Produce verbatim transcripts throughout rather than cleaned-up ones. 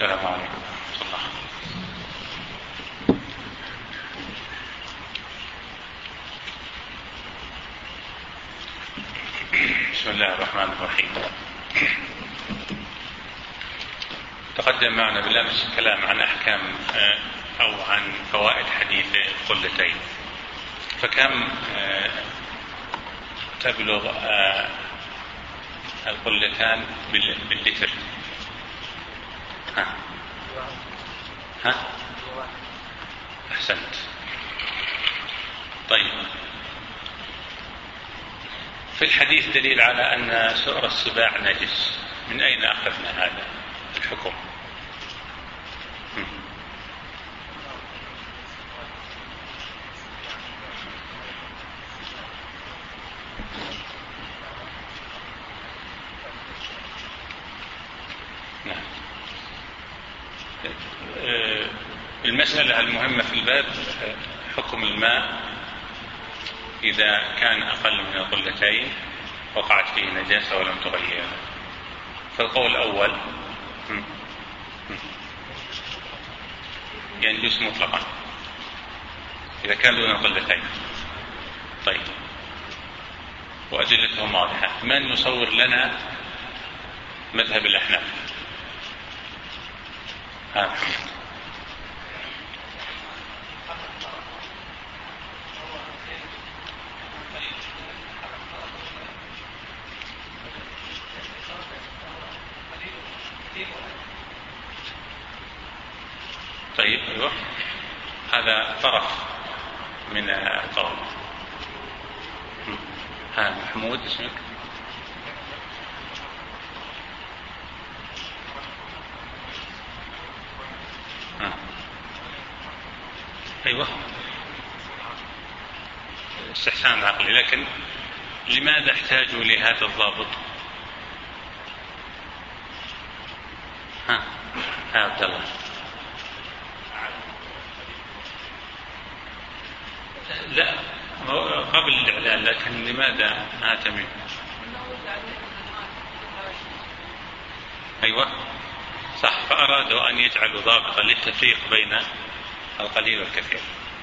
السلام عليكم ورحمة الله. بسم الله الرحمن الرحيم. تقدم معنا بالأمس الكلام عن أحكام أو عن فوائد حديث القلتين، فكم تبلغ القلتان باللتر؟ ها ها أحسنت. طيب، في الحديث دليل على أن سؤر السباع نجس، من أين أخذنا هذا الحكم؟ نعم. المسألة المهمة في الباب حكم الماء إذا كان أقل من القلتين وقعت فيه نجاسة ولم تغير. فالقول الأول ينجس مطلقا إذا كان دون القلتين. طيب، وأدلتهم واضحة. من يصور لنا مذهب الأحناف؟ ها. طيب، أيوه، هذا طرف من القول. ها محمود اسمك؟ ها. أيوه، استحسان عقلي، لكن لماذا احتاجوا لهذا الضابط؟ ها ها عبد الله. لا، قبل الإعلان، لكن لماذا ما تميم؟ أيوة صح، فأرادوا أن يجعلوا ضابطا للتفريق بين القليل والكثير.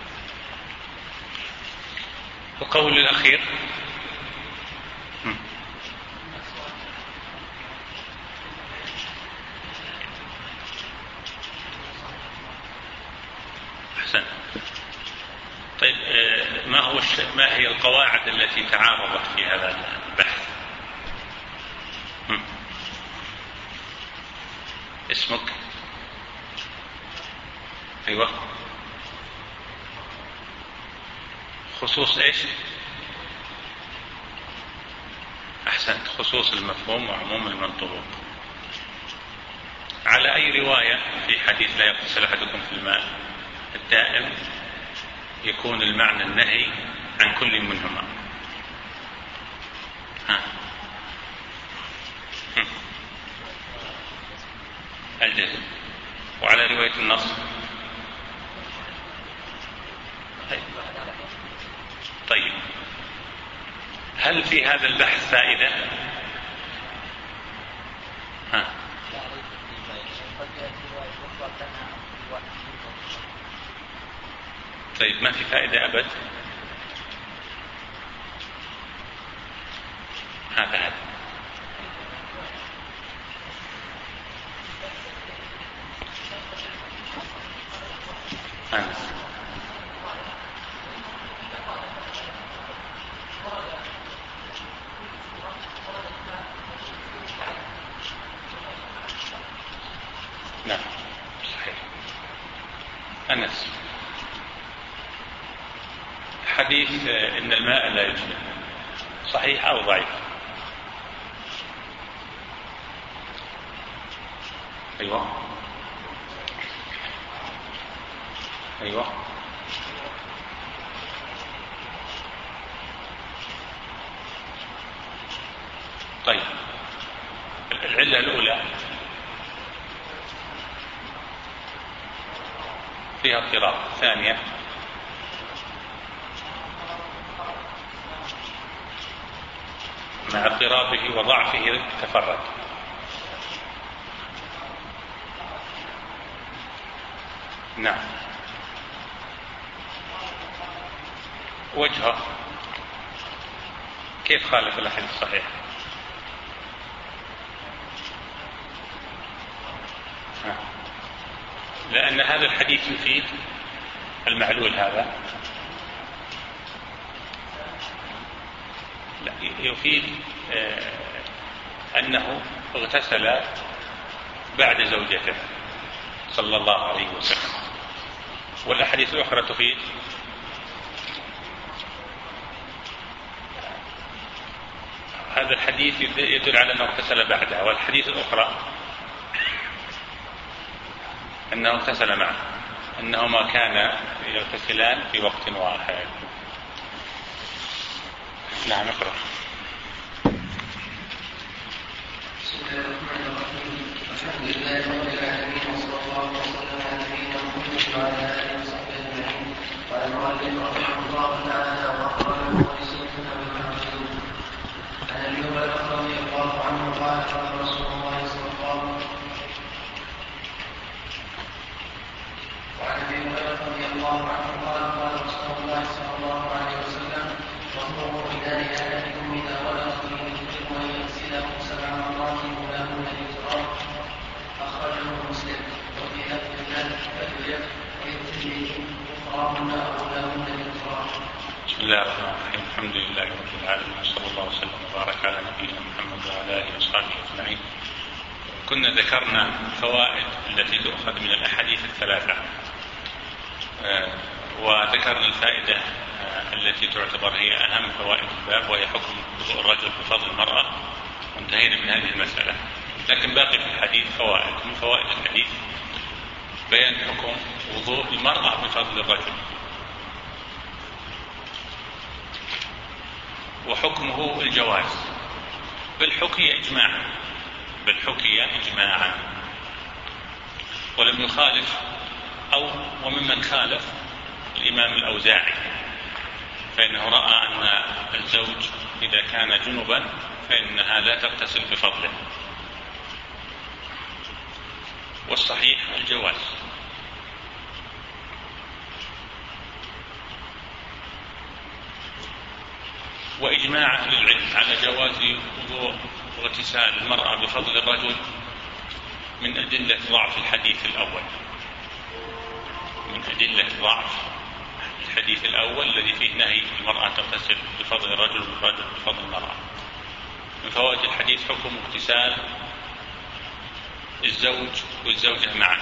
القول الأخير أحسن. طيب، ما هو ما هي القواعد التي تعارضت في هذا البحث؟ هم. اسمك؟ أيوة. خصوص إيش؟ أحسنت، خصوص المفهوم وعموم المنطوق. على أي رواية في حديث لا يغتسل أحدكم في الماء الدائم يكون المعنى النهي عن كل منهما؟ ها. الجزم. وعلى رواية النص؟ طيب، هل في هذا البحث فائدة؟ ها. طيب، ما في فائدة أبد؟ هذا هذا أنس. نعم صحيح. أنس، حديث إن الماء لا يجنب صحيح أو ضعيف؟ أيوة أيوة. طيب، العلة الأولى فيها اضطراب، ثانية مع اضطرابه وضعفه تفرد. نعم. وجهه كيف خالف الأحاديث الصحيحة؟ لأن هذا الحديث يفيد المعلول هذا، لا يفيد أنه اغتسل بعد زوجته صلى الله عليه وسلم، والأحاديث الأخرى تفيد هذا الحديث يدل على أنه اغتسل بعدها، والحديث الأخرى أنه اغتسل معه، أنهما كانا يغتسلان في وقت واحد. نعم اقرأ. بسم الله الرحمن الرحيم. الحمد لله رب العالمين، وصلى الله وسلم على نبينا محمد وعلى آله وصحبه أجمعين. قال المؤلف رحمه الله تعالى: وأخبر المحدثون بالمعصوم عن أبي هريرة رضي الله عنه قال: قال رسول الله صلى الله عليه وسلم وعن ابي هريره رضي الله عنه قال: قال رسول الله صلى الله عليه وسلم: واطلبوا اناء احدكم اذا ولغ فيه الكلب وان يغسله سبع مرات اولاهن بالتراب. اخرجه مسلم. وفي لفظ ذلك فليكن ويغسل اخراهن اولاهن بالتراب. بسم الله الرحمن الرحيم. الحمد لله رب العالمين، وصلى الله وسلم وبارك على نبينا محمد وعلى اله وصحبه اجمعين. كنا ذكرنا الفوائد التي تؤخذ من الاحاديث الثلاثه، وذكرنا الفائدة التي تعتبر هي أهم فوائد الباب، وهي حكم وضوء الرجل بفضل المرأة، وانتهينا من هذه المسألة. لكن باقي في الحديث فوائد. من فوائد الحديث بيان حكم وضوء المرأة بفضل الرجل، وحكمه الجواز بالحكي إجماعا بالحكي إجماعا ولم يخالف أو وممن خالف الإمام الأوزاعي، فإنه رأى أن الزوج إذا كان جنبا فإنها لا تغتسل بفضله، والصحيح الجواز. وإجماع أهل العلم على جواز وضوء واغتسال المرأة بفضل الرجل من أدلة ضعف الحديث الأول من أدلة ضعف الحديث الأول الذي فيه نهي المرأة تغتسل بفضل الرجل والرجل بفضل المرأة. من فوائد الحديث حكم اغتسال الزوج والزوجة معا،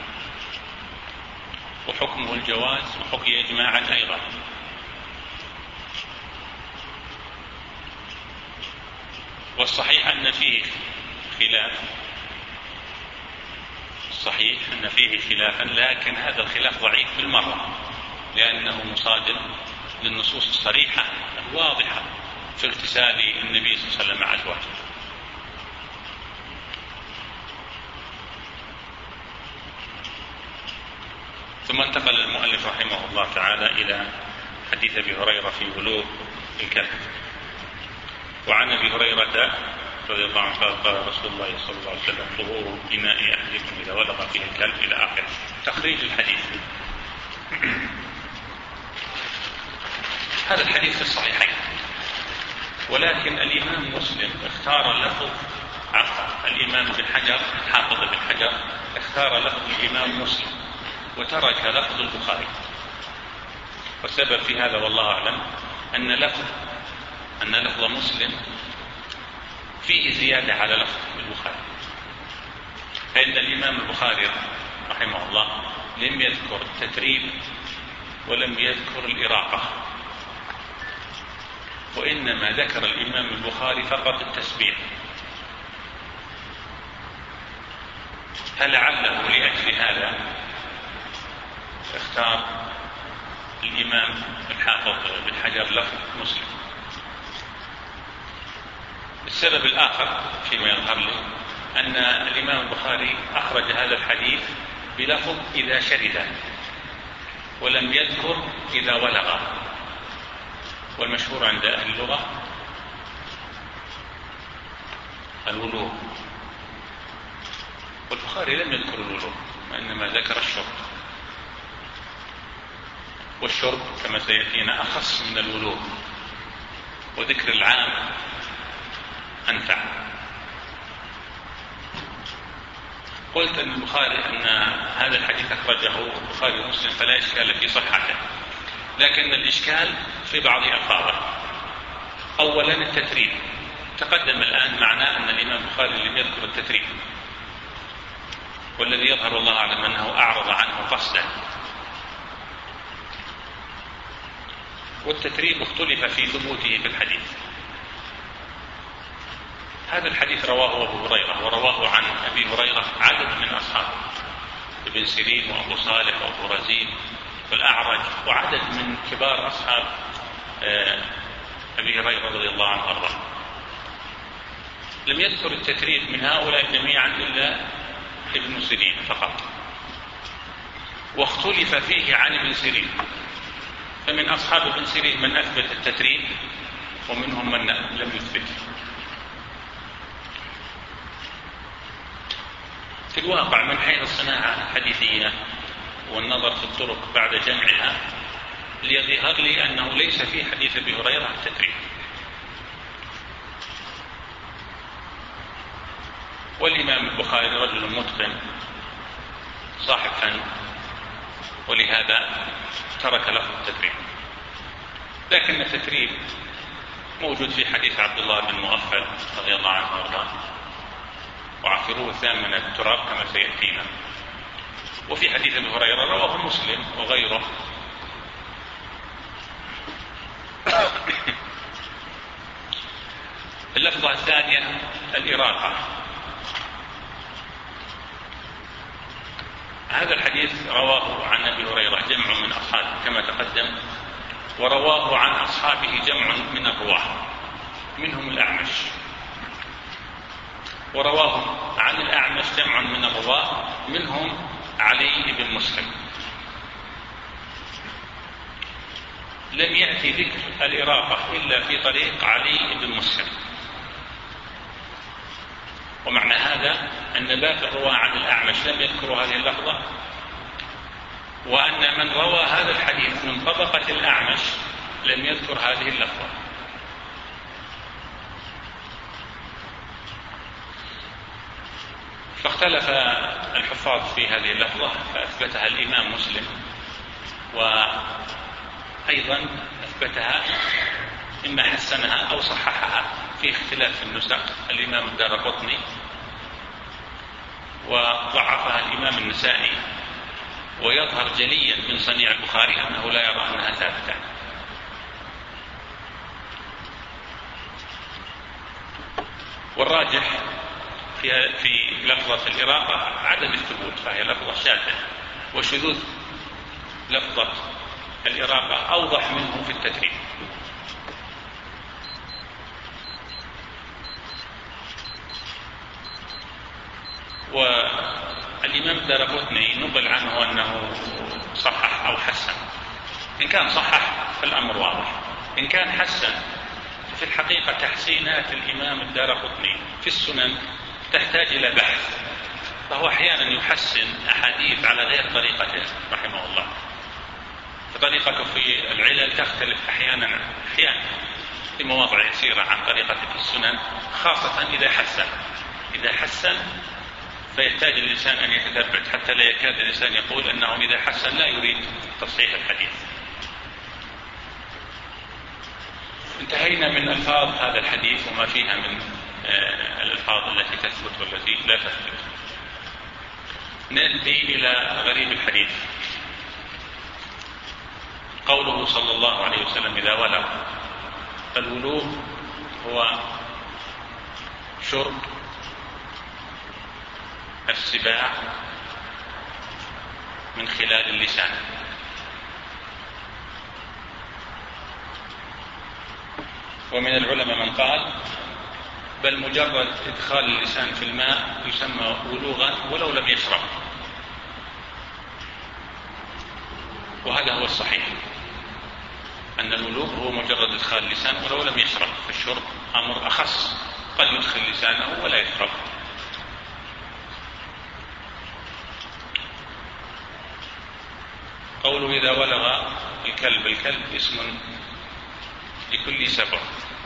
وحكمه الجواز، وحكي إجماعا أيضا. والصحيح أن فيه خلاف الصحيح أن فيه خلافا، لكن هذا الخلاف ضعيف بالمرة، لأنه مصادم للنصوص الصريحة الواضحة في اغتسال النبي صلى الله عليه وسلم مع أزواجه. ثم انتقل المؤلف رحمه الله تعالى إلى حديث أبي هريرة في بلوغ الكلب. وعن أبي هريرة رضي الله عنه قال: قال رسول الله صلى الله عليه وسلم: طهور إناء أحدكم إذا ولغ فيه الكلب، إلى آخره. تخريج الحديث. هذا الحديث في الصحيحين، ولكن الإمام مسلم اختار لفظ عفوا الإمام بن حجر حافظ بن حجر اختار لفظ الإمام مسلم وترك لفظ البخاري. والسبب في هذا والله أعلم أن لفظ أن لفظ مسلم فيه زيادة على لفظ البخاري، فإن الإمام البخاري رحمه الله لم يذكر التتريب ولم يذكر الإراقة، وإنما ذكر الإمام البخاري فقط التسبيح. فلعله لأجل هذا اختار الإمام الحافظ بن حجر لفظ مسلم. السبب الآخر فيما يظهر لي أن الإمام البخاري أخرج هذا الحديث بلفظ إذا شرد، ولم يذكر إذا ولغ، والمشهور عند أهل اللغة الولوغ، والبخاري لم يذكر الولوغ وإنما ذكر الشرب. والشرب كما سيأتينا أخص من الولوغ، وذكر العام أنفع. قلت أن البخاري أن هذا الحديث أخرجه البخاري ومسلم فلا إشكال في صحته، لكن الإشكال في بعض ألفاظه. أولا التتريب، تقدم الآن معنا أن الإمام البخاري لم يذكر التتريب، والذي يظهر والله أعلم أنه أعرض عنه قصدا. والتتريب اختلف في ثبوته في الحديث. هذا الحديث رواه أبو هريرة، ورواه عن أبي هريرة عدد من أصحابه، ابن سيرين وأبو صالح وأبو رزين والأعرج وعدد من كبار أصحاب أبي هريرة رضي الله عنه وأرضاه. لم يذكر التتريب من هؤلاء جميعا إلا ابن سيرين فقط، واختلف فيه عن ابن سيرين، فمن أصحاب ابن سيرين من أثبت التتريب ومنهم من لم يثبت. في الواقع من حيث الصناعة الحديثية والنظر في الطرق بعد جمعها ليظهر لي أنه ليس في حديث أبي هريرة التتريب. والإمام البخاري رجل متقن صاحب فن، ولهذا ترك له التتريب. لكن التتريب موجود في حديث عبد الله بن مغفل رضي الله عنه وارضاه، وعفروه ثامن التراب كما سيأتينا. وفي حديث ابي هريرة رواه مسلم وغيره. اللفظة الثانية الإراقة. هذا الحديث رواه عن أبي هريرة جمع من أصحابه كما تقدم، ورواه عن أصحابه جمع من الرواة منهم الأعمش، ورواه عن الأعمش جمع من الرواة منهم علي بن مسلم. لم يأتي ذكر الإراقة إلا في طريق علي بن مسلم. ومعنى هذا أن باقي الرواة عن الأعمش لم يذكروا هذه اللفظة، وأن من روى هذا الحديث من طبقة الأعمش لم يذكر هذه اللفظة. فاختلف الحفاظ في هذه اللفظة، فأثبتها الإمام مسلم، وأيضا أثبتها إما حسنها أو صححها في اختلاف النسخ الإمام الدارقطني، وضعفها الإمام النسائي. ويظهر جليا من صنيع البخاري أنه لا يرى أنها ثابتة. والراجح في في لفظة الإراقة عدم الثبوت، فهي لفظة شاذة، وشذوذ لفظة الإراقة أوضح منه في التتريب. والإمام الدارقطني نقل عنه أنه صحح أو حسن. إن كان صحح فالأمر واضح، إن كان حسن في الحقيقة تحسينات الإمام الدارقطني في السنن تحتاج إلى بحث، فهو أحيانا يحسن أحاديث على غير طريقته رحمه الله. فطريقته في العلل تختلف أحيانا أحيانا في مواضع يسيرة عن طريقته في السنن، خاصة إذا حسن. إذا حسن فيحتاج الإنسان أن يتثبت، حتى لا يكاد الإنسان يقول أنه إذا حسن لا يريد تصحيح الحديث. انتهينا من ألفاظ هذا الحديث وما فيها من الألفاظ التي تثبت والتي لا تثبت. نأتي إلى غريب الحديث. قوله صلى الله عليه وسلم إذا ولغ. الولوغ هو شرب السباع من خلال اللسان، ومن العلماء من قال بل مجرد إدخال اللسان في الماء يسمى ولوغا ولو لم يشرب، وهذا هو الصحيح، أن الولوغ هو مجرد إدخال اللسان ولو لم يشرب. فالشرب أمر أخص، قد يدخل لسانه ولا يشرب. قوله إذا ولغ الكلب، الكلب اسم لكل سبع،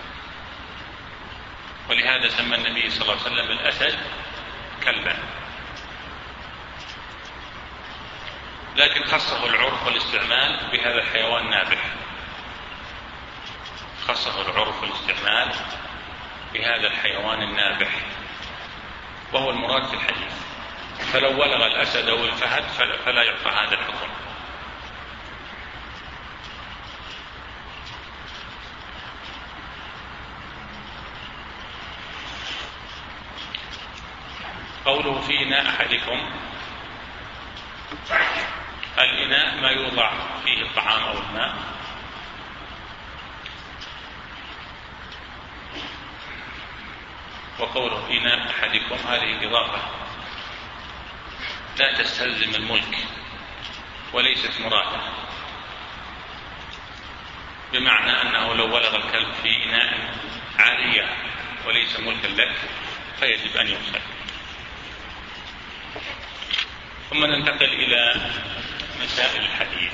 ولهذا سمى النبي صلى الله عليه وسلم الأسد كلبا، لكن خصه العرف والاستعمال بهذا الحيوان النابح، خصه العرف والاستعمال بهذا الحيوان النابح، وهو المراد في الحديث. فلو ولغ الأسد أو الفهد فلا يعطى هذا الحكم. قوله في إناء أحدكم، الإناء ما يوضع فيه الطعام أو الماء، وقوله إناء أحدكم هذه إضافة لا تستلزم الملك وليست مرادة، بمعنى أنه لو ولغ الكلب في إناء عارية وليس ملكا لك فيجب أن يغسل. ثم ننتقل إلى مسائل الحديث.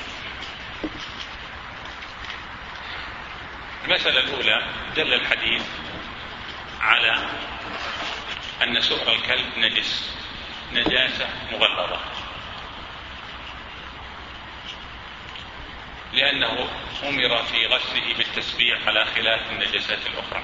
المسألة الأولى، دل الحديث على أن سؤر الكلب نجس، نجاسة مغلظة، لأنه أمر في غسله بالتسبيح على خلاف النجاسات الأخرى.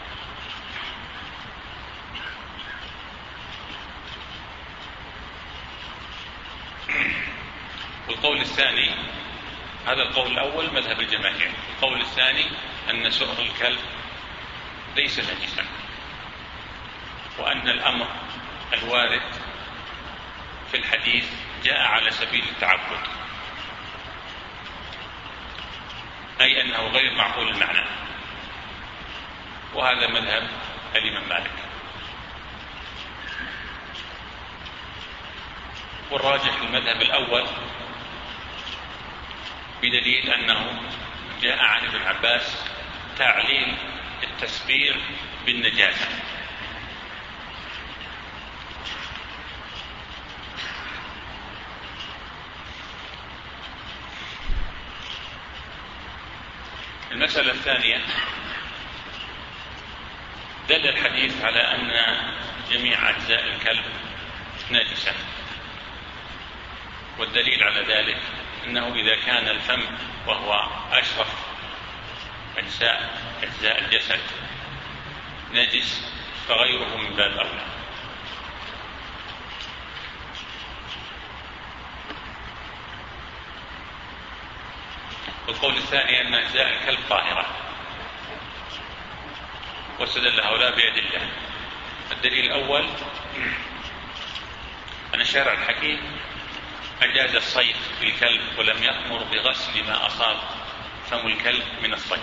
والقول الثاني، هذا القول الأول مذهب الجماهير، القول الثاني أن سؤر الكلب ليس نجسا، وأن الأمر الوارد في الحديث جاء على سبيل التعبد، أي أنه غير معقول المعنى، وهذا مذهب الإمام مالك. والراجح المذهب الأول بدليل أنه جاء عن ابن عباس تعليل التسبيح بالنجاسة، المسألة الثانية، دل الحديث على أن جميع أجزاء الكلب نجسة، والدليل على ذلك أنه إذا كان الفم وهو أشرف أجزاء أجزاء الجسد نجس فغيره من باب أولى. والقول الثاني أن أجزاء الكلب طاهرة، واستدل هؤلاء بأدلة. الدليل الأول أن الشارع الحكيم أجاز الصيد بالكلب ولم يأمر بغسل ما أصاب فم الكلب من الصيد.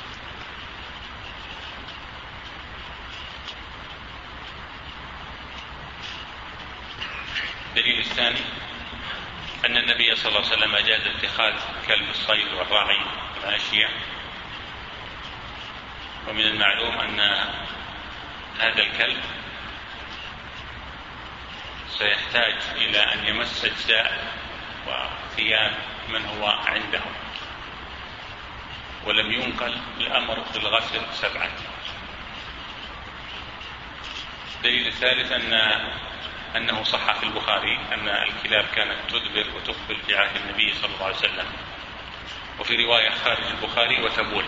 الدليل الثاني أن النبي صلى الله عليه وسلم أجاز اتخاذ كلب الصيد والراعي ماشية، ومن المعلوم أن هذا الكلب سيحتاج إلى أن يمس أجزاء وثياب من هو عنده، ولم ينقل الأمر بالغسل سبعة. الدليل الثالث أن أنه صح في البخاري أن الكلاب كانت تدبر وتقبل في عهد النبي صلى الله عليه وسلم، وفي رواية خارج البخاري وتبول.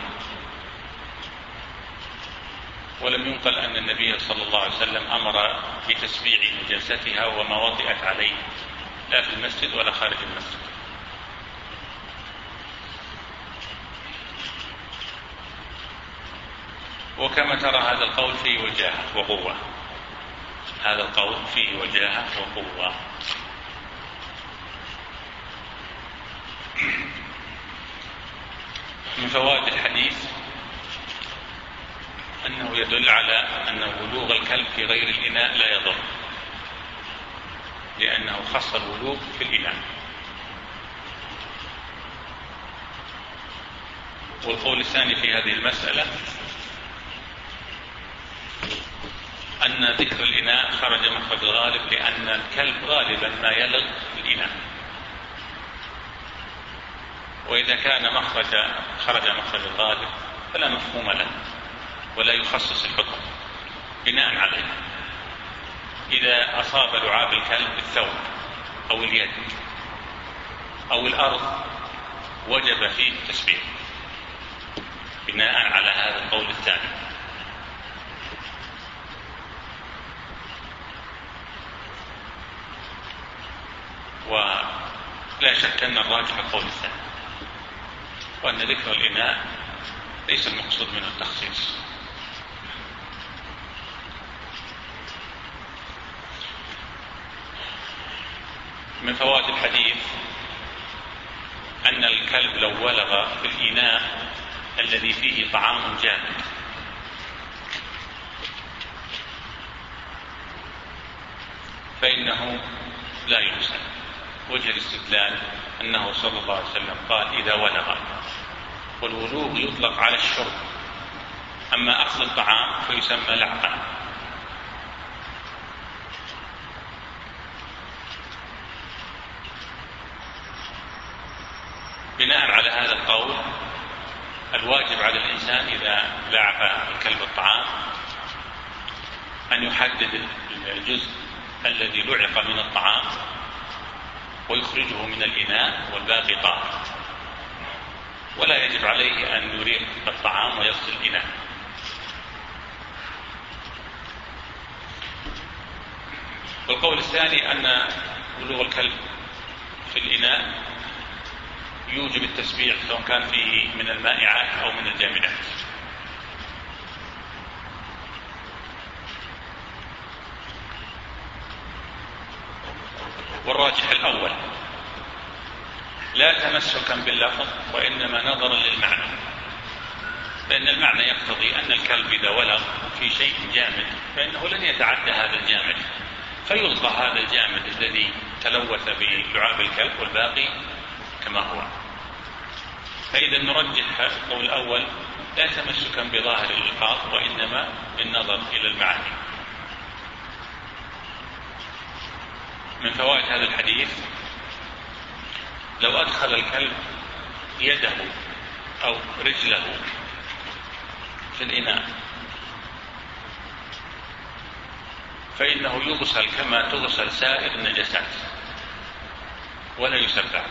ولم ينقل أن النبي صلى الله عليه وسلم أمر بتسبيع نجاستها وما وطئت عليه، لا في المسجد ولا خارج المسجد. وكما ترى هذا القول فيه وجاهة وقوة، هذا القول فيه وجاهة وقوة. من فوائد الحديث أنه يدل على أن ولوغ الكلب في غير الإناء لا يضر، لأنه خص الولوغ في الإناء. والقول الثاني في هذه المسألة أن ذكر الإناء خرج مخرج الغالب، لأن الكلب غالبا ما يلغ الإناء، وإذا كان مخرج خرج مخرج الغالب فلا مفهوم له ولا يخصص الحكم بناء عليه. إذا أصاب لعاب الكلب الثوب أو اليد أو الأرض وجب فيه التسبيح بناء على هذا القول الثاني. ولا شك أن الراجح القول الثاني، وأن ذكر الإناء ليس المقصود منه التخصيص. من فوائد الحديث أن الكلب لو ولغ في الإناء الذي فيه طعام جامد فإنه لا يغسل. وجه الاستدلال أنه صلى الله عليه وسلم قال إذا ولغ، والولوغ يطلق على الشرب، أما أخذ الطعام فيسمى لعقا. بناء على هذا القول الواجب على الإنسان إذا لعق الكلب الطعام أن يحدد الجزء الذي لعق من الطعام ويخرجه من الإناء والباقي طاهر، ولا يجب عليه أن يريق الطعام ويغسل الإناء. والقول الثاني أن ولوغ الكلب في الإناء يوجب التسبيح سواء كان فيه من المائعات أو من الجامدات. والراجح الأول لا تمسكا باللفظ وإنما نظرا للمعنى، فإن المعنى يقتضي أن الكلب إذا ولغ في شيء جامد فإنه لن يتعدى هذا الجامد، فيلقى هذا الجامد الذي تلوث بلعاب الكلب والباقي كما هو. فإذا نرجح القول الأول لا تمسكا بظاهر الألفاظ وإنما بالنظر إلى المعاني. من فوائد هذا الحديث لو أدخل الكلب يده أو رجله في الإناء فإنه يغسل كما تغسل سائر النجاسات ولا يسبع.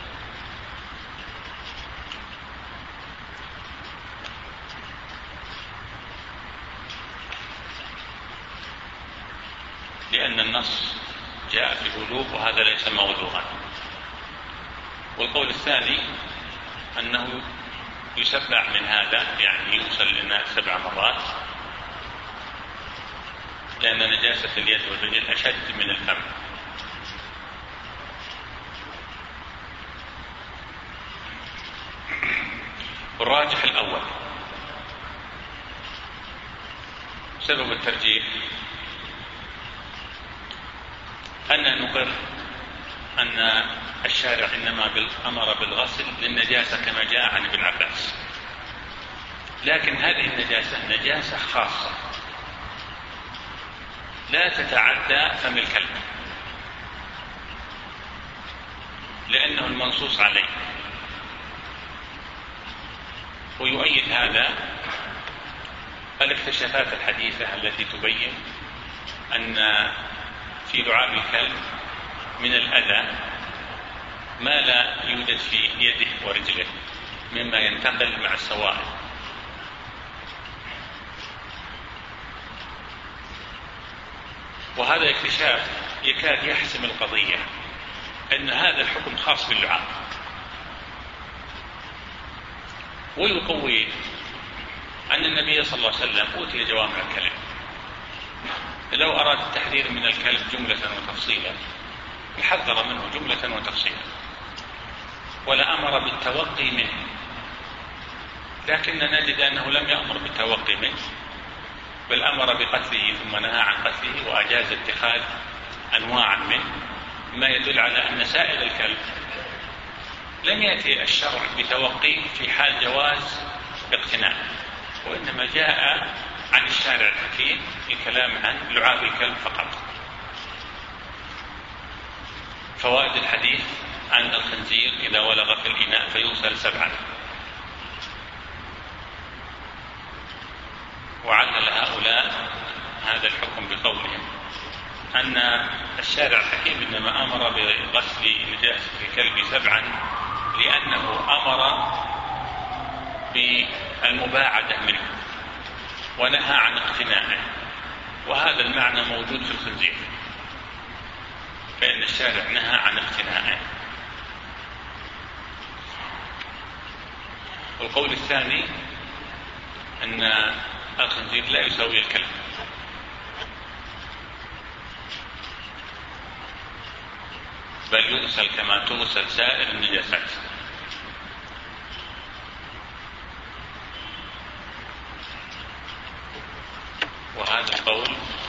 لأن النص جاء في الولوغ وهذا ليس موضوعا. والقول الثاني أنه يسبع من هذا، يعني يغسل الإناء سبع مرات، لأن نجاسة اليد والرجل أشد من الفم. والراجح الأول. سبب الترجيح أن نقر أن الشارع إنما أمر بالغسل للنجاسة كما جاء عن ابن عباس، لكن هذه النجاسة نجاسة خاصة لا تتعدى فم الكلب لأنه المنصوص عليه. ويؤيد هذا الاكتشافات الحديثة التي تبين أن في لعاب الكلب من الأذى ما لا يوجد في يده ورجله مما ينتقل مع السوائل. وهذا اكتشاف يكاد يحسم القضية، أن هذا الحكم خاص باللعاب. ويقوي أن النبي صلى الله عليه وسلم أوتي جوامع الكلم، لو أراد التحذير من الكلب جملة وتفصيلا حذر منه جملة وتفصيلا ولا أمر بالتوقي منه، لكننا نجد أنه لم يأمر بالتوقي منه بل أمر بقتله ثم نهى عن قتله وأجاز اتخاذ أنواع منه، ما يدل على أن سائر الكلب لم يأتي الشرع بتوقيه في حال جواز اقتناء، وإنما جاء عن الشارع الحكيم الكلام عن لعاب الكلب فقط. فوائد الحديث عن الخنزير إذا ولغ في الإناء فيغسل سبعا. وعلل هؤلاء هذا الحكم بقولهم أن الشارع الحكيم إنما أمر بغسل نجاسة الكلب سبعا لأنه أمر بالمباعدة منه ونهى عن اقتناعه، وهذا المعنى موجود في الخنزير، فإن الشارع نهى عن اقتناعه. والقول الثاني أن الخنزير لا يساوي الكلب، بل يغسل كما تغسل سائر النجاسات. وهذا القول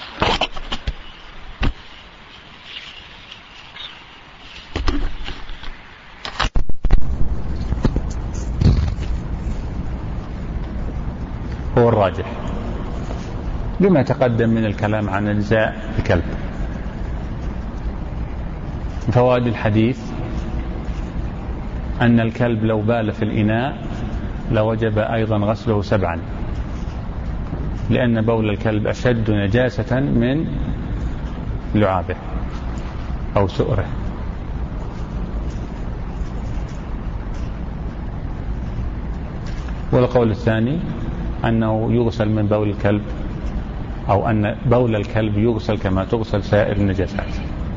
هو الراجح لما تقدم من الكلام عن أجزاء الكلب. فوائد الحديث أن الكلب لو بال في الإناء لوجب أيضا غسله سبعا، لأن بول الكلب أشد نجاسة من لعابه أو سؤره. والقول الثاني أنه يغسل من بول الكلب، أو أن بول الكلب يغسل كما تغسل سائر النجاسات.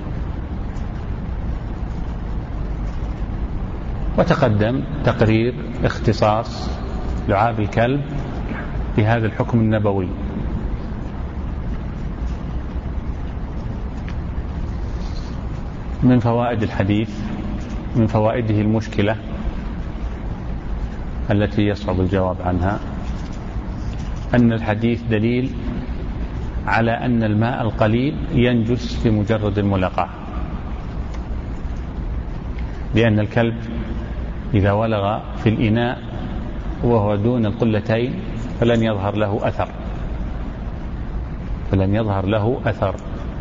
وتقدم تقرير اختصاص لعاب الكلب بهذا الحكم النبوي. من فوائد الحديث، من فوائده المشكلة التي يصعب الجواب عنها، أن الحديث دليل على أن الماء القليل ينجس بمجرد الملاقاة، لأن الكلب إذا ولغ في الإناء وهو دون القلتين فلن يظهر له أثر فلن يظهر له أثر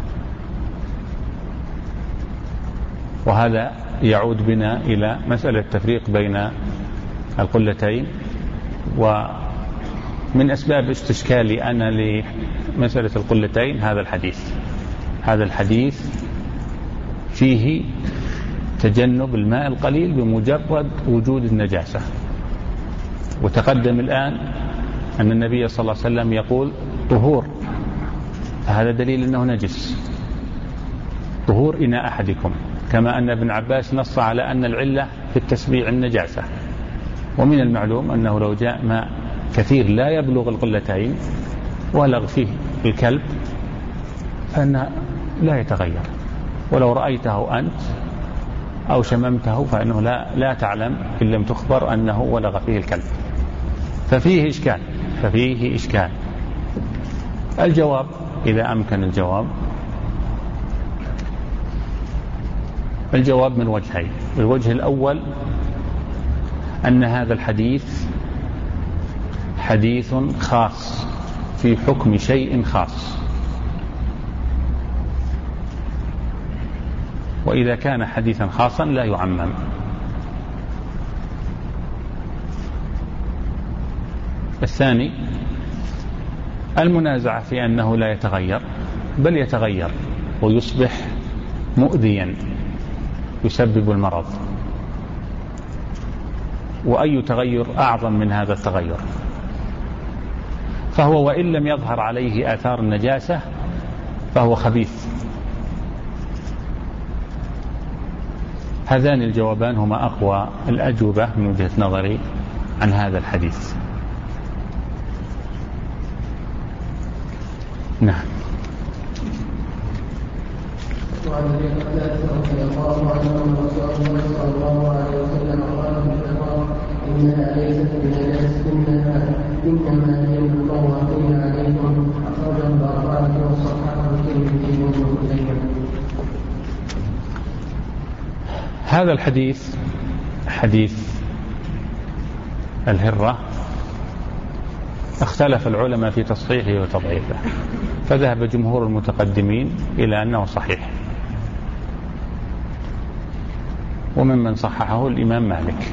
وهذا يعود بنا إلى مسألة التفريق بين القلتين. ومن أسباب استشكالي أنا لمسألة القلتين هذا الحديث هذا الحديث فيه تجنب الماء القليل بمجرد وجود النجاسة. وتقدم الآن أن النبي صلى الله عليه وسلم يقول طهور، فهذا دليل أنه نجس، طهور إناء أحدكم، كما أن ابن عباس نص على أن العلة في التسبيع النجاسة. ومن المعلوم أنه لو جاء ماء كثير لا يبلغ القلتين ولغ فيه الكلب فإنه لا يتغير، ولو رأيته أنت أو شممته فإنه لا, لا تعلم إن لم تخبر أنه ولغ فيه الكلب. ففيه إشكال ففيه إشكال الجواب إذا أمكن الجواب الجواب من وجهين. الوجه الأول أن هذا الحديث حديث خاص في حكم شيء خاص، وإذا كان حديثا خاصا لا يعمم. الثاني المنازعة في أنه لا يتغير، بل يتغير ويصبح مؤذيا يسبب المرض. وأي تغير أعظم من هذا التغير؟ فهو وإن لم يظهر عليه آثار النجاسة فهو خبيث. هذان الجوابان هما أقوى الأجوبة من وجهة نظري عن هذا الحديث. نعم. وعن ابي قتاده رضي الله عنه ان رسول الله صلى الله عليه وسلم قال في الفطر انها ليست بنجاسه انما هي من طوافين عليكم، اخرجه الاربعه وصححه الترمذي وابن خزيمه. هذا الحديث حديث الهرة اختلف العلماء في تصحيحه وتضعيفه، فذهب جمهور المتقدمين إلى أنه صحيح، وممن صححه الإمام مالك.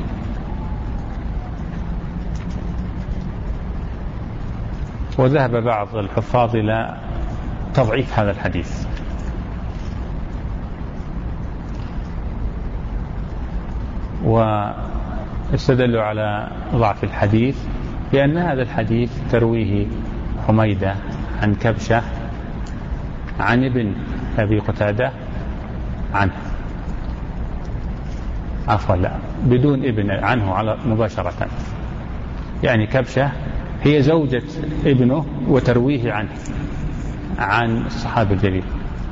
وذهب بعض الحفاظ إلى تضعيف هذا الحديث، واستدلوا على ضعف الحديث لأن هذا الحديث ترويه حميدة عن كبشة عن ابن أبي قتادة عنه، عفوا لا بدون ابن عنه على مباشرة، يعني كبشة هي زوجة ابنه وترويه عنه عن الصحابي الجليل.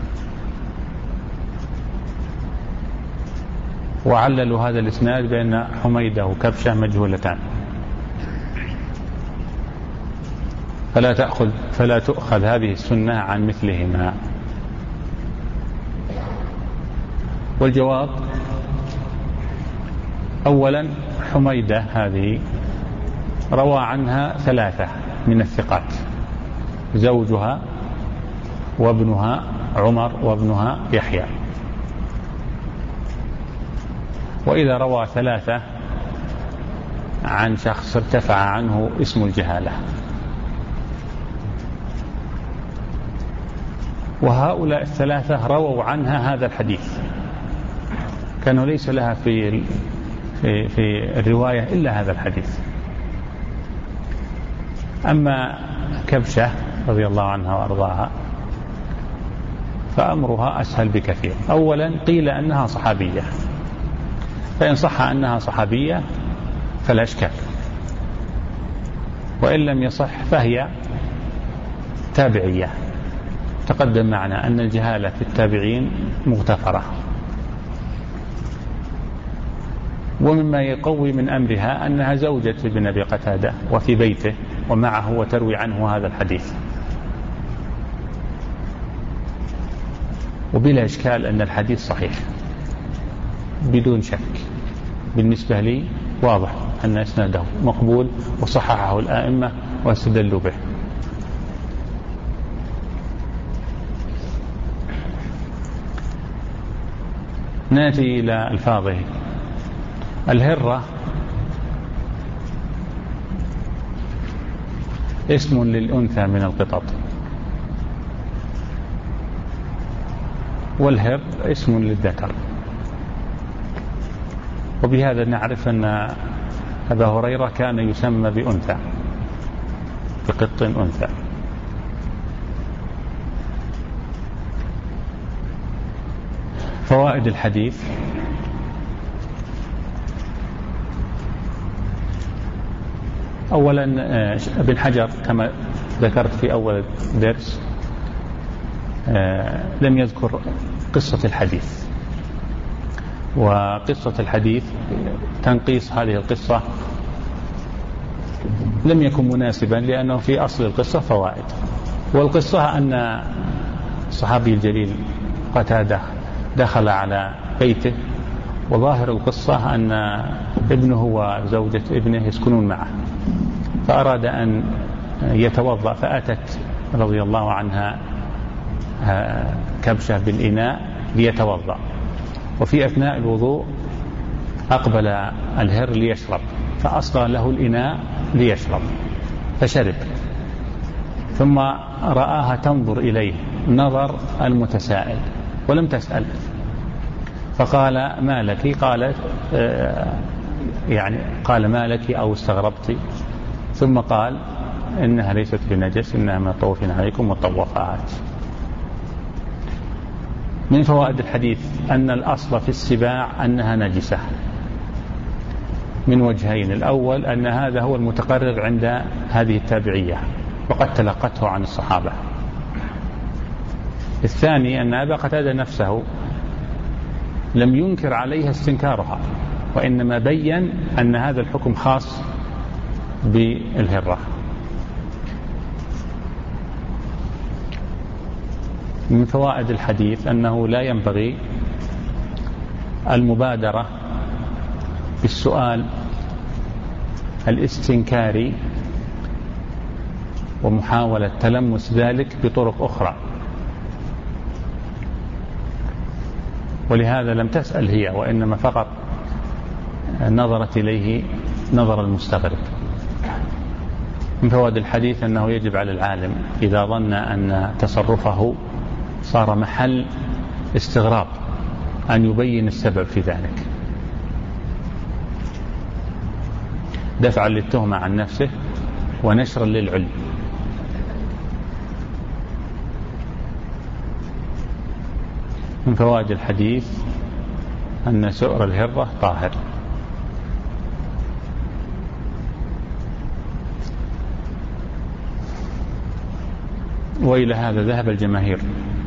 وعللوا هذا الإسناد بأن حميدة وكبشة مجهولتان، فلا تأخذ فلا تؤخذ هذه السنة عن مثلهما. والجواب أولا حميدة هذه روى عنها ثلاثة من الثقات، زوجها وابنها عمر وابنها يحيى. وإذا روى ثلاثة عن شخص ارتفع عنه اسم الجهالة، وهؤلاء الثلاثة رووا عنها هذا الحديث، كانوا ليس لها في في في الرواية إلا هذا الحديث. أما كبشة رضي الله عنها وأرضاها فأمرها أسهل بكثير. أولا قيل أنها صحابية، فإن صح أنها صحابية فلا إشكال، وإن لم يصح فهي تابعية. تقدم معنا أن الجهالة في التابعين مغتفرة. ومما يقوي من أمرها أنها زوجة ابن أبي قتادة وفي بيته ومعه وتروي عنه هذا الحديث. وبلا إشكال أن الحديث صحيح بدون شك، بالنسبة لي واضح أن إسناده مقبول وصححه الآئمة واستدلوا به. نأتي إلى ألفاظه. الهرة اسم للأنثى من القطط، والهر اسم للذكر. وبهذا نعرف أن أبا هريرة كان يسمى بأنثى، بقط أنثى. فوائد الحديث: أولا ابن حجر كما ذكرت في أول درس لم يذكر قصة الحديث، وقصة الحديث تنقيص هذه القصة لم يكن مناسبا، لأنه في أصل القصة فوائد. والقصة أن الصحابي الجليل قتادة دخل على بيته، وظاهر القصة أن ابنه وزوجة ابنه يسكنون معه، فأراد أن يتوضأ، فأتت رضي الله عنها كبشة بالإناء ليتوضأ، وفي أثناء الوضوء أقبل الهر ليشرب، فأصغى له الإناء ليشرب فشرب، ثم رآها تنظر إليه نظر المتسائل ولم تسأل، فقال ما لك؟ قالت يعني قال ما لك أو استغربت؟ ثم قال إنها ليست بنجس، إنها من الطوافين عليكم والطوافات. من فوائد الحديث أن الأصل في السباع أنها نجسة من وجهين: الأول أن هذا هو المتقرر عند هذه التابعية وقد تلقته عن الصحابة. الثاني أن أبا قتادة نفسه لم ينكر عليها استنكارها، وإنما بين أن هذا الحكم خاص بالهرة. من فوائد الحديث أنه لا ينبغي المبادرة بالسؤال الاستنكاري ومحاولة تلمس ذلك بطرق أخرى، ولهذا لم تسأل هي، وإنما فقط نظرت إليه نظر المستغرب. من فوائد الحديث أنه يجب على العالم إذا ظن أن تصرفه صار محل استغراب أن يبين السبب في ذلك، دفعا للتهمة عن نفسه ونشرا للعلم. من فوائد الحديث أن سؤر الهرة طاهر. وإلى هذا ذهب الجماهير.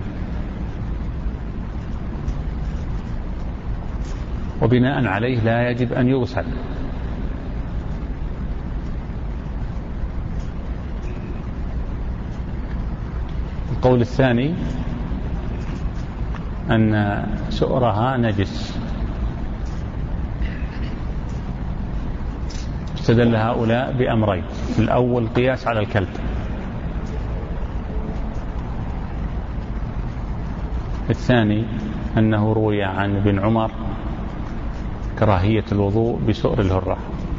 وبناء عليه لا يجب أن يغسل. القول الثاني أن سؤرها نجس. استدل هؤلاء بأمرين: الأول قياس على الكلب، الثاني أنه روي عن ابن عمر كراهية الوضوء بسؤر الهرة.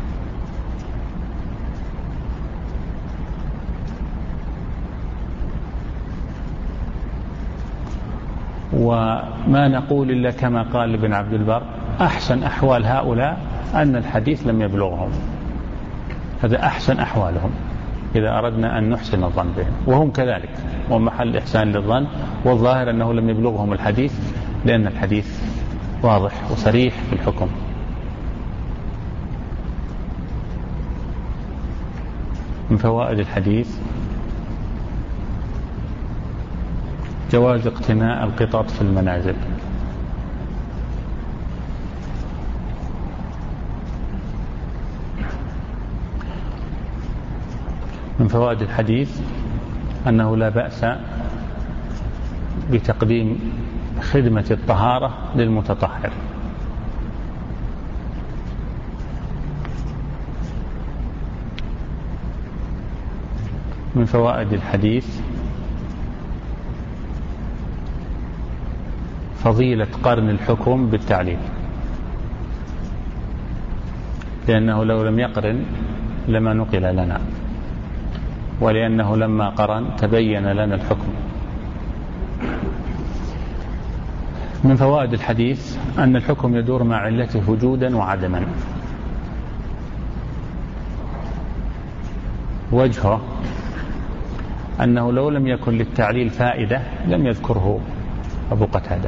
وما نقول إلا كما قال ابن عبد البر: أحسن أحوال هؤلاء أن الحديث لم يبلغهم. هذا أحسن أحوالهم إذا أردنا أن نحسن الظن بهم، وهم كذلك ومحل إحسان للظن. والظاهر أنه لم يبلغهم الحديث لأن الحديث واضح وصريح في الحكم. من فوائد الحديث جواز اقتناء القطط في المنازل. من فوائد الحديث أنه لا بأس بتقديم خدمة الطهارة للمتطهر. من فوائد الحديث فضيلة قرن الحكم بالتعليل، لأنه لو لم يقرن لما نقل لنا، ولأنه لما قرن تبين لنا الحكم. من فوائد الحديث أن الحكم يدور مع علته وجودا وعدما. وجهه أنه لو لم يكن للتعليل فائدة لم يذكره أبو قتادة.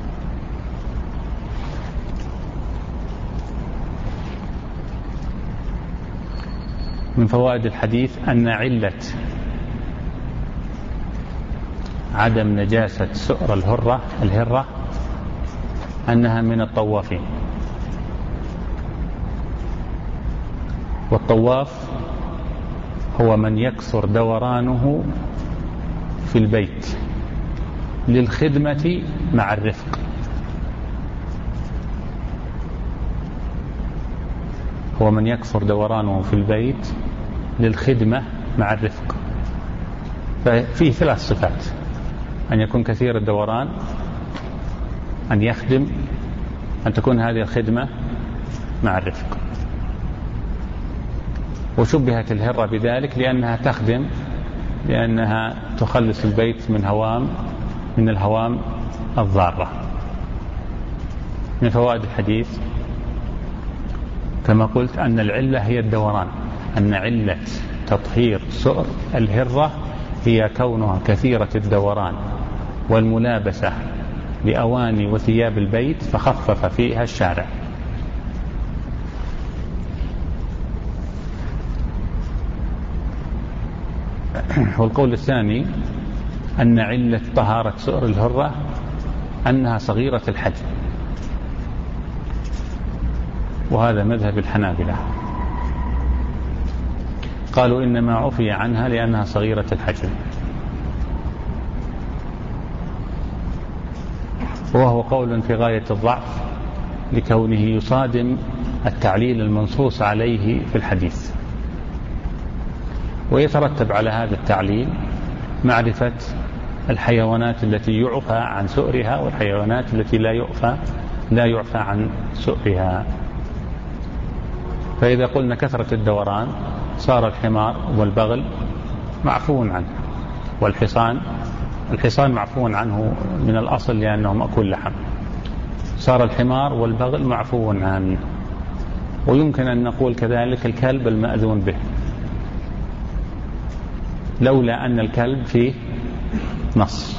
من فوائد الحديث أن علة عدم نجاسة سؤر الهرة الهرة أنها من الطوافين. والطواف هو من يكثر دورانه في البيت للخدمة مع الرفق. هو من يكثر دورانه في البيت للخدمة مع الرفق. ففيه ثلاث صفات: أن يكون كثير الدوران، أن يخدم، أن تكون هذه الخدمة مع الرفق. وشبهت الهرة بذلك لأنها تخدم، لأنها تخلص البيت من هوام من الهوام الضارة. من فوائد الحديث كما قلت أن العلة هي الدوران، أن علة تطهير سؤر الهرة هي كونها كثيرة الدوران والملابسة لأواني وثياب البيت فخفف فيها الشارع. والقول الثاني أن علة طهارة سؤر الهرة أنها صغيرة الحجم، وهذا مذهب الحنابلة. قالوا إنما عفي عنها لأنها صغيرة الحجم، وهو قول في غاية الضعف لكونه يصادم التعليل المنصوص عليه في الحديث. ويترتب على هذا التعليل معرفة الحيوانات التي يعفى عن سؤرها والحيوانات التي لا يعفى لا يعفى عن سؤرها. فإذا قلنا كثرة الدوران صار الحمار والبغل معفو عنه، والحصان الحصان معفو عنه من الأصل لأنه مأكول لحم، صار الحمار والبغل معفو عنه. ويمكن أن نقول كذلك الكلب المأذون به، لولا أن الكلب فيه نص.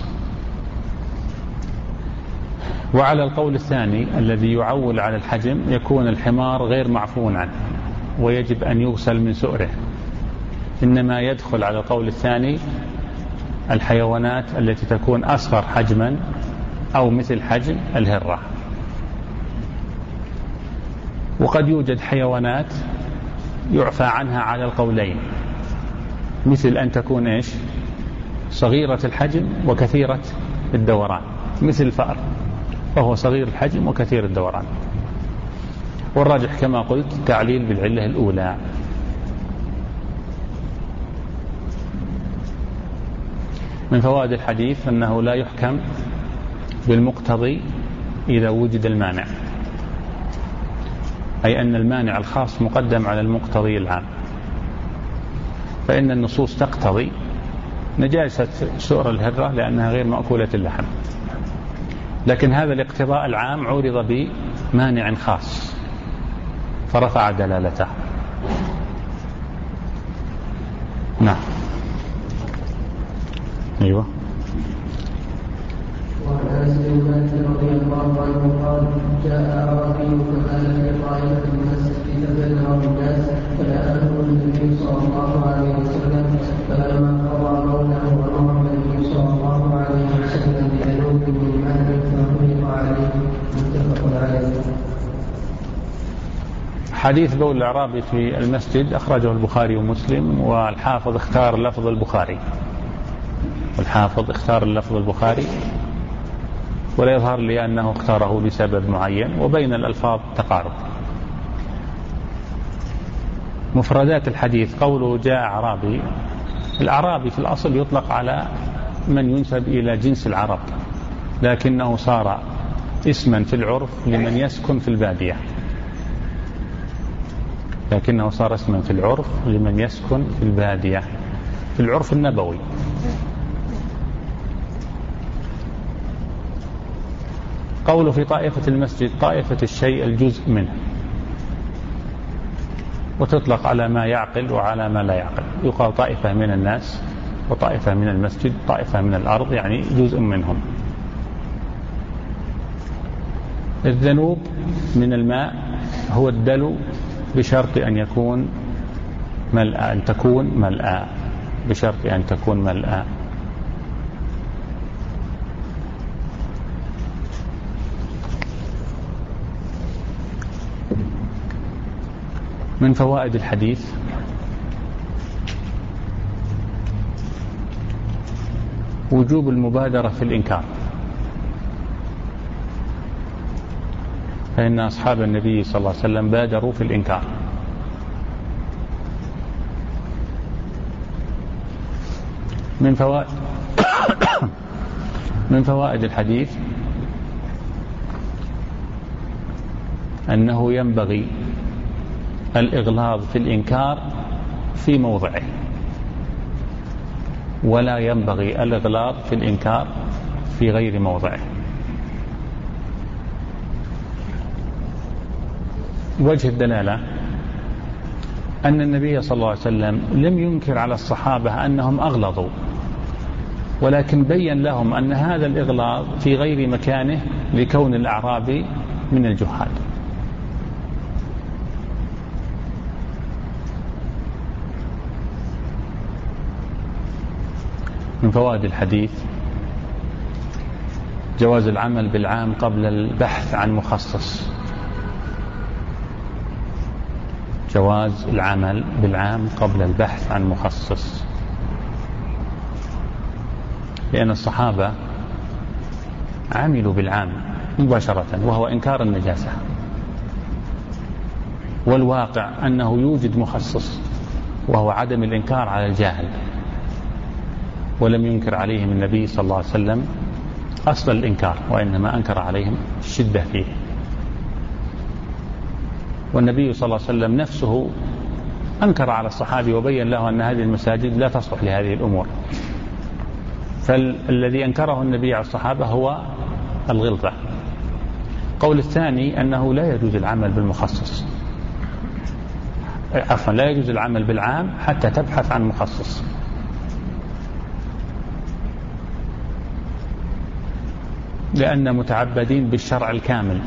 وعلى القول الثاني الذي يعول على الحجم يكون الحمار غير معفو عنه ويجب أن يغسل من سؤره، إنما يدخل على القول الثاني الحيوانات التي تكون أصغر حجما أو مثل حجم الهرة. وقد يوجد حيوانات يعفى عنها على القولين، مثل أن تكون إيش صغيرة الحجم وكثيرة الدوران، مثل الفأر فهو صغير الحجم وكثير الدوران. والراجح كما قلت تعليل بالعلة الأولى. من فوائد الحديث أنه لا يحكم بالمقتضي إذا وجد المانع، أي أن المانع الخاص مقدم على المقتضي العام، فإن النصوص تقتضي نجاسة سؤر الهرة لأنها غير مأكولة اللحم، لكن هذا الاقتضاء العام عورض بمانع خاص فرفع دلالته. نعم. أيوة. وعن انس بن مالك رضي الله عنه قال: جاء اعرابي فقال في طائفه من السجد فبلغ الناس فجاءه النبي صلى الله عليه وسلم، فلما قضى قوله وامر النبي صلى الله عليه وسلم بذنوب من مال فغلق عليه. متفق عليه. حديث بول الأعرابي في المسجد أخرجه البخاري ومسلم، والحافظ اختار لفظ البخاري والحافظ اختار اللفظ البخاري ولا يظهر لي أنه اختاره لسبب معين، وبين الألفاظ تقارب. مفردات الحديث قوله جاء أعرابي، الأعرابي في الأصل يطلق على من ينسب إلى جنس العرب، لكنه صار اسما في العرف لمن يسكن في البادية لكنه صار اسما في العرف لمن يسكن في البادية في العرف النبوي. قوله في طائفة المسجد، طائفة الشيء الجزء منه، وتطلق على ما يعقل وعلى ما لا يعقل. يقال طائفة من الناس وطائفة من المسجد، طائفة من الأرض، يعني جزء منهم. الذنوب من الماء هو الدلو بشرط أن يكون ملأ أن تكون ملأ بشرط أن تكون ملأ. من فوائد الحديث وجوب المبادرة في الإنكار، فإن أصحاب النبي صلى الله عليه وسلم بادروا في الإنكار. من فوائد من فوائد الحديث أنه ينبغي الإغلاظ في الإنكار في موضعه، ولا ينبغي الإغلاظ في الإنكار في غير موضعه. وجه الدلالة أن النبي صلى الله عليه وسلم لم ينكر على الصحابة أنهم أغلظوا، ولكن بين لهم أن هذا الإغلاظ في غير مكانه لكون الأعرابي من الجهال. من فوائد الحديث جواز العمل بالعام قبل البحث عن مخصص، جواز العمل بالعام قبل البحث عن مخصص، لأن الصحابة عملوا بالعام مباشرة وهو إنكار النجاسة، والواقع أنه يوجد مخصص وهو عدم الإنكار على الجاهل، ولم ينكر عليهم النبي صلى الله عليه وسلم أصل الإنكار، وإنما أنكر عليهم الشدة فيه. والنبي صلى الله عليه وسلم نفسه أنكر على الصحابي وبين له أن هذه المساجد لا تصلح لهذه الأمور. فالذي أنكره النبي على الصحابة هو الغلظة. قول الثاني أنه لا يجوز العمل بالمخصص، عفوا لا يجوز العمل بالعام حتى تبحث عن مخصص. لأن متعبدين بالشرع الكامل،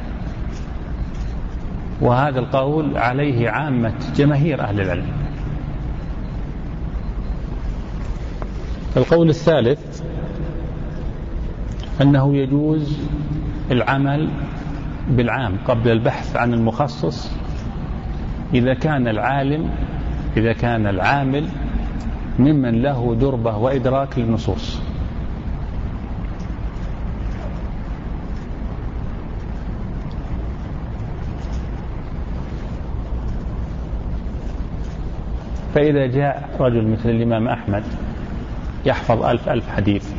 وهذا القول عليه عامة جماهير أهل العلم. القول الثالث أنه يجوز العمل بالعام قبل البحث عن المخصص إذا كان العالم إذا كان العامل ممن له دربة وإدراك للنصوص. فإذا جاء رجل مثل الإمام أحمد يحفظ ألف ألف حديث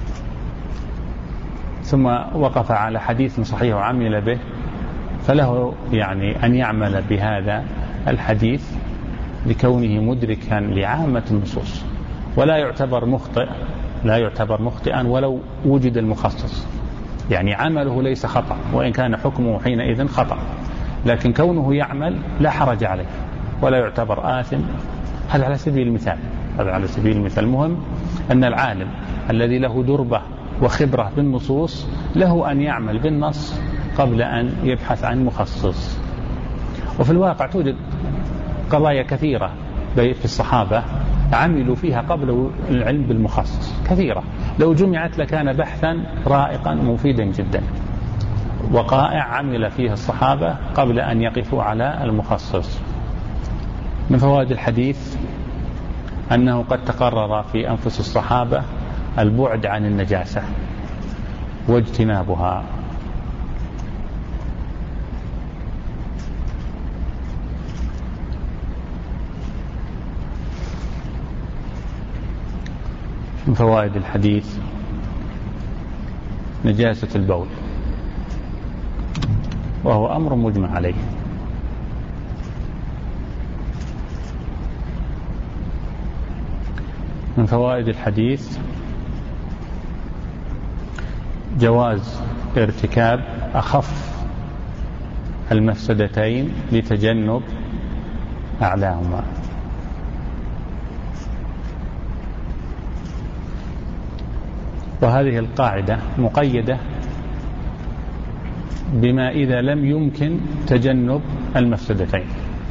ثم وقف على حديث صحيح وعمل به، فله يعني أن يعمل بهذا الحديث لكونه مدركا لعامة النصوص، ولا يعتبر مخطئ لا يعتبر مخطئا ولو وجد المخصص. يعني عمله ليس خطأ وإن كان حكمه حينئذ خطأ، لكن كونه يعمل لا حرج عليه ولا يعتبر آثم. هذا على سبيل المثال هذا على سبيل المثال المهم أن العالم الذي له دربة وخبرة بالنصوص له أن يعمل بالنص قبل أن يبحث عن مخصص. وفي الواقع توجد قضايا كثيرة في الصحابة عملوا فيها قبل العلم بالمخصص كثيرة، لو جمعت لكان بحثا رائقا مفيدا جدا، وقائع عمل فيها الصحابة قبل أن يقفوا على المخصص. من فوائد الحديث أنه قد تقرر في أنفس الصحابة البعد عن النجاسة واجتنابها. من فوائد الحديث نجاسة البول، وهو أمر مجمع عليه. من فوائد الحديث جواز ارتكاب أخف المفسدتين لتجنب أعلاهما. وهذه القاعدة مقيدة بما إذا لم يمكن تجنب المفسدتين.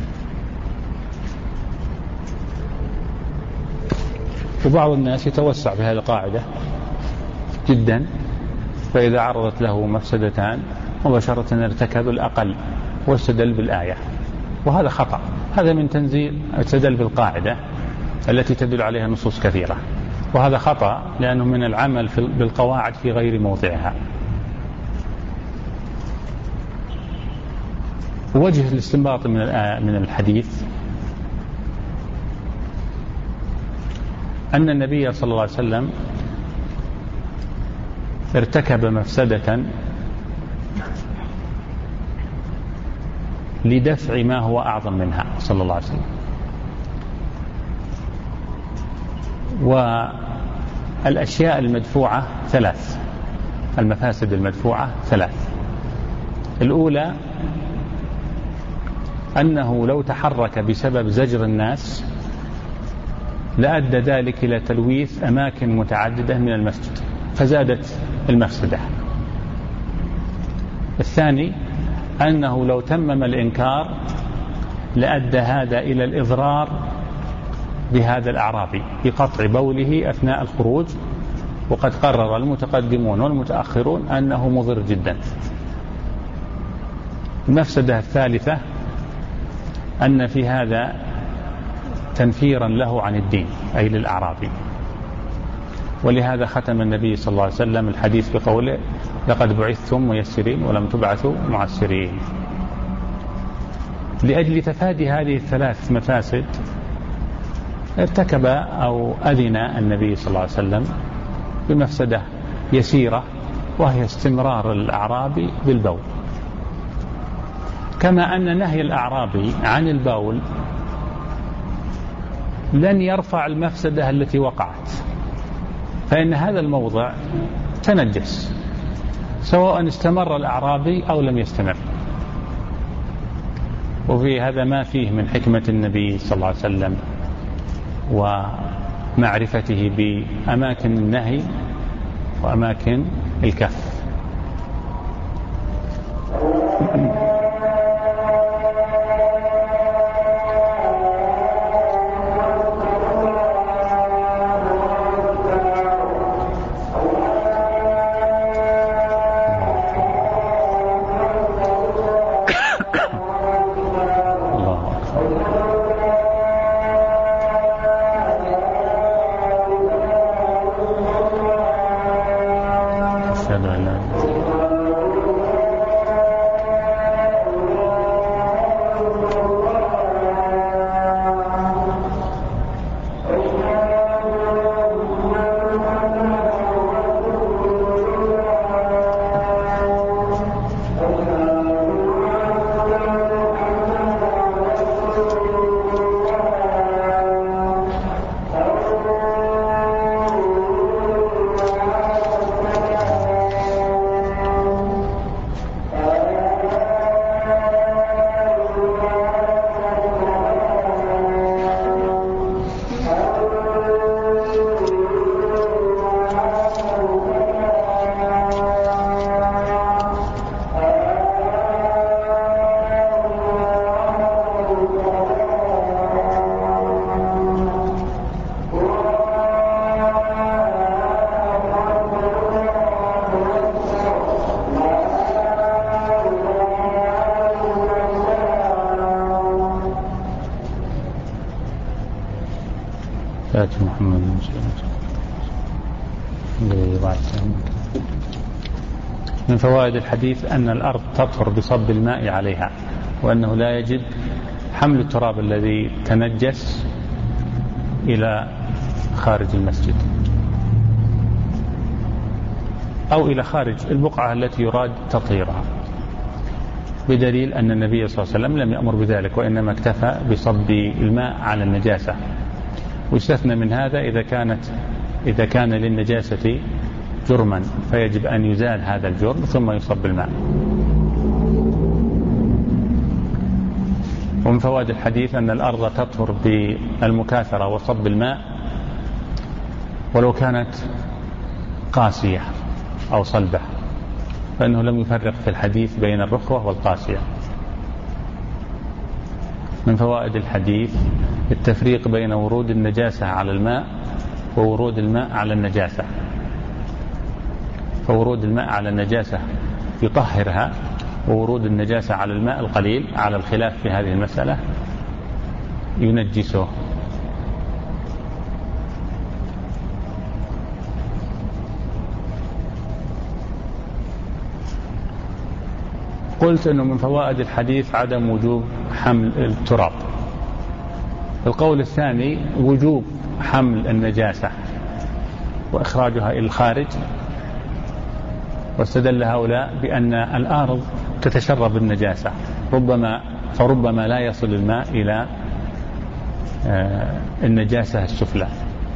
وبعض الناس يتوسع في هذه القاعدة جدا، فإذا عرضت له مفسدتان مباشرة ارتكب الأقل واستدل بالآية، وهذا خطأ. هذا من تنزيل استدل بالقاعدة التي تدل عليها نصوص كثيرة، وهذا خطأ لأنه من العمل بالقواعد في غير موضعها. وجه الاستنباط من من الحديث أن النبي صلى الله عليه وسلم ارتكب مفسدة لدفع ما هو أعظم منها صلى الله عليه وسلم. والأشياء المدفوعة ثلاث، المفاسد المدفوعة ثلاث. الأولى أنه لو تحرك بسبب زجر الناس لأدى ذلك إلى تلويث أماكن متعددة من المسجد فزادت المفسدة. الثاني أنه لو تمم الإنكار لأدى هذا إلى الإضرار بهذا الأعرابي بقطع بوله أثناء الخروج، وقد قرر المتقدمون والمتأخرون أنه مضر جدا. المفسدة الثالثة أن في هذا تنفيرا له عن الدين أي للأعرابي، ولهذا ختم النبي صلى الله عليه وسلم الحديث بقوله: لقد بعثتم ميسرين ولم تبعثوا معسرين. لأجل تفادي هذه الثلاث مفاسد ارتكب أو أذن النبي صلى الله عليه وسلم بمفسدة يسيرة، وهي استمرار الأعرابي بالبول. كما أن نهي الأعرابي عن البول لن يرفع المفسدة التي وقعت، فإن هذا الموضع تنجس سواء استمر الأعرابي أو لم يستمر. وفي هذا ما فيه من حكمة النبي صلى الله عليه وسلم ومعرفته بأماكن النهي وأماكن الكف. من فوائد الحديث أن الأرض تطهر بصب الماء عليها، وأنه لا يجب حمل التراب الذي تنجس إلى خارج المسجد أو إلى خارج البقعة التي يراد تطهيرها، بدليل أن النبي صلى الله عليه وسلم لم يأمر بذلك، وإنما اكتفى بصب الماء على النجاسة. ويستثنى من هذا إذا كانت إذا كان للنجاسة جرما فيجب أن يزال هذا الجرم ثم يصب الماء. ومن فوائد الحديث أن الأرض تطهر بالمكاثرة وصب الماء ولو كانت قاسية أو صلبة، فإنه لم يفرق في الحديث بين الرخوة والقاسية. من فوائد الحديث التفريق بين ورود النجاسة على الماء وورود الماء على النجاسة، فورود الماء على النجاسة يطهرها، وورود النجاسة على الماء القليل على الخلاف في هذه المسألة ينجسه. قلت أنه من فوائد الحديث عدم وجوب حمل التراب. القول الثاني وجوب حمل النجاسة وإخراجها إلى الخارج، واستدل هؤلاء بأن الأرض تتشرب النجاسة ربما فربما لا يصل الماء إلى النجاسة السفلى.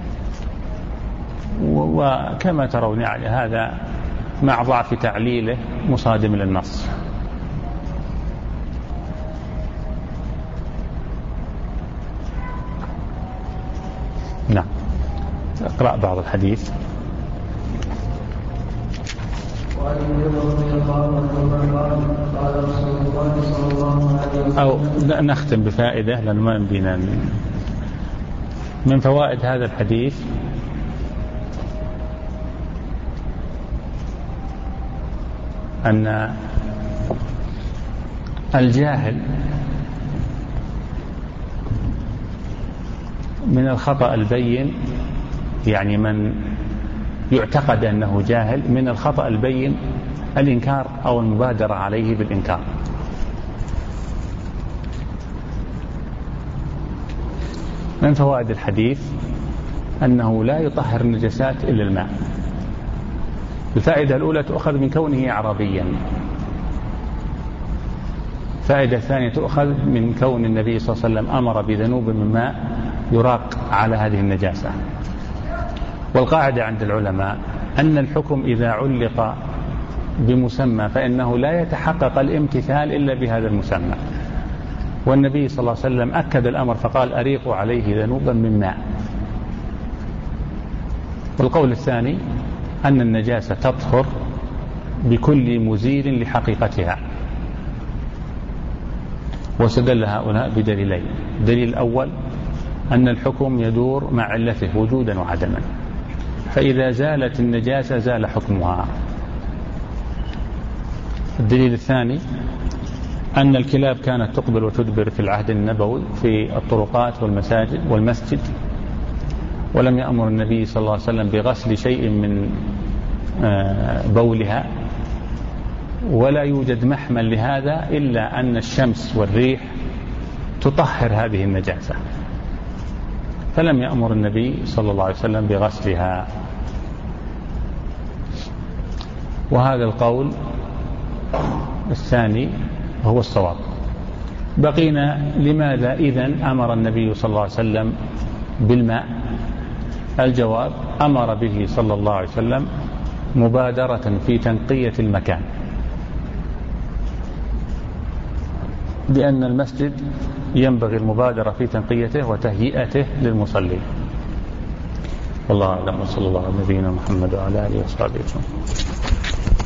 وكما ترون يعني هذا مع ضعف تعليله مصادم للنص. نعم، اقرأ بعض الحديث. أو نختم بفائدة لأنه ما يمدينا. من فوائد هذا الحديث أن الجاهل من الخطأ البين، يعني من يعتقد أنه جاهل من الخطأ البين الإنكار أو المبادرة عليه بالإنكار. من فوائد الحديث أنه لا يطهر النجاسات إلا الماء. الفائدة الأولى تؤخذ من كونه أعرابيا، فائدة ثانية تؤخذ من كون النبي صلى الله عليه وسلم أمر بذنوب من ماء يراق على هذه النجاسة. والقاعدة عند العلماء أن الحكم إذا علق بمسمى فإنه لا يتحقق الامتثال إلا بهذا المسمى، والنبي صلى الله عليه وسلم أكد الأمر فقال أريقوا عليه ذنوبا من ماء. والقول الثاني أن النجاسة تطهر بكل مزيل لحقيقتها، واستدل هؤلاء بدليلين. الدليل الأول أن الحكم يدور مع علته وجودا وعدما، فإذا زالت النجاسة زال حكمها. الدليل الثاني أن الكلاب كانت تقبل وتدبر في العهد النبوي في الطرقات والمساجد والمسجد، ولم يأمر النبي صلى الله عليه وسلم بغسل شيء من بولها، ولا يوجد محمل لهذا إلا أن الشمس والريح تطهر هذه النجاسة، فلم يأمر النبي صلى الله عليه وسلم بغسلها. وهذا القول الثاني هو الصواب. بقينا لماذا إذن أمر النبي صلى الله عليه وسلم بالماء؟ الجواب: أمر به صلى الله عليه وسلم مبادرة في تنقية المكان، لأن المسجد ينبغي المبادرة في تنقيته وتهيئته للمصلين. والله أعلم، وصلى الله على نبينا محمد وعلى آله وصحبه وسلم.